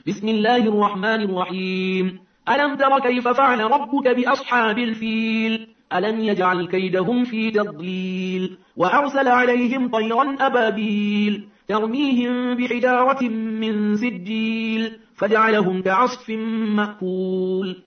بسم الله الرحمن الرحيم. ألم تر كيف فعل ربك بأصحاب الفيل؟ ألم يجعل كيدهم في تضليل وأرسل عليهم طيرا أبابيل ترميهم بحجارة من سجيل فجعلهم كعصف مأكول.